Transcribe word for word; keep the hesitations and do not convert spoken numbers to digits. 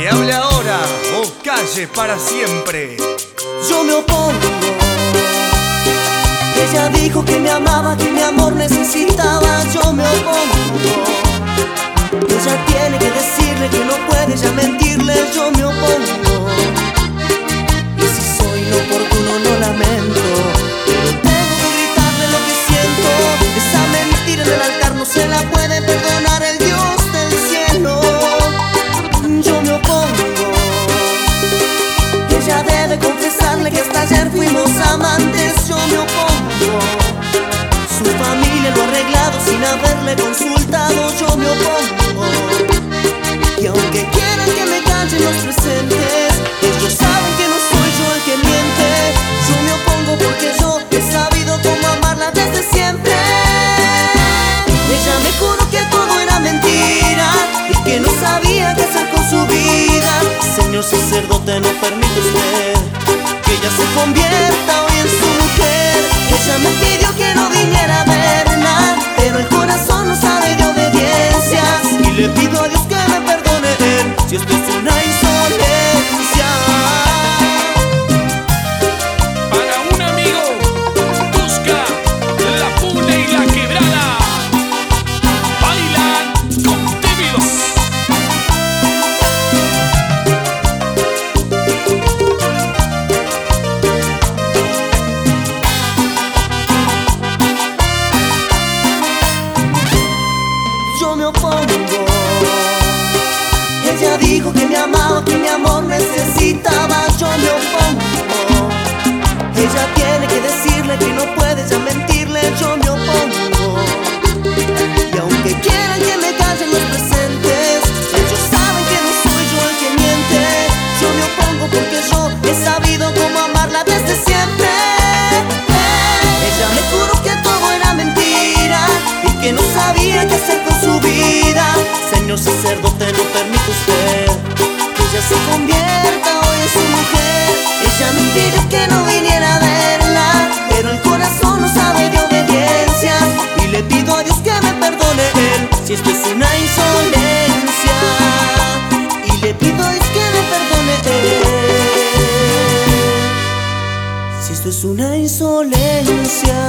Que hable ahora o calle para siempre. Yo me opongo. Ella dijo que me amaba, que mi amor necesitaba. Yo me opongo. Ella tiene que decirle que no puede ya mentirle. Yo me opongo. Y si soy inoportuno lo lamento, pero tengo que gritarle lo que siento. Esa mentira en el altar no se la puede perdonar el Dios del cielo. Yo me opongo. Ella debe confesarle que hasta ayer fuimos amantes. Yo me opongo. Su familia lo ha arreglado sin haberle consultado. Yo me opongo. Y aunque quieran que me callen los presentes, ellos saben que no soy yo el que miente. Yo me opongo porque yo he sabido cómo amarla desde siempre. Ella me juró que todo era mentira y que no sabía qué hacer con su vida. Señor sacerdote, no permite usted que ella se convierta hoy en su mujer. Ella me pidió que no viniera a verla, pero el corazón no sabe de obediencias. Y le pido a Dios que me perdone él si esto es una insolencia. Para un amigo, busca la puna y la quebrada. Bailan con tímidos. Yo me opongo. Ella dijo que me amaba, que mi amor necesitaba. Yo me opongo. Ella tiene que decirle que no puede ya mentirle. Yo me opongo. Y aunque quieran que me callen los presentes, ellos saben que no soy yo el que miente. Yo me opongo porque yo he sabido cómo amarla desde siempre. Ella me juró que todo era mentira y que no sabía qué hacer con su vida. Señor sacerdote, no permite usted que ella se convierta hoy en su mujer. Ella me pidió que no viniera a verla, pero el corazón no sabe de obediencia. Y le pido a Dios que me perdone él si esto es una insolencia. Y le pido a Dios que me perdone él si esto es una insolencia.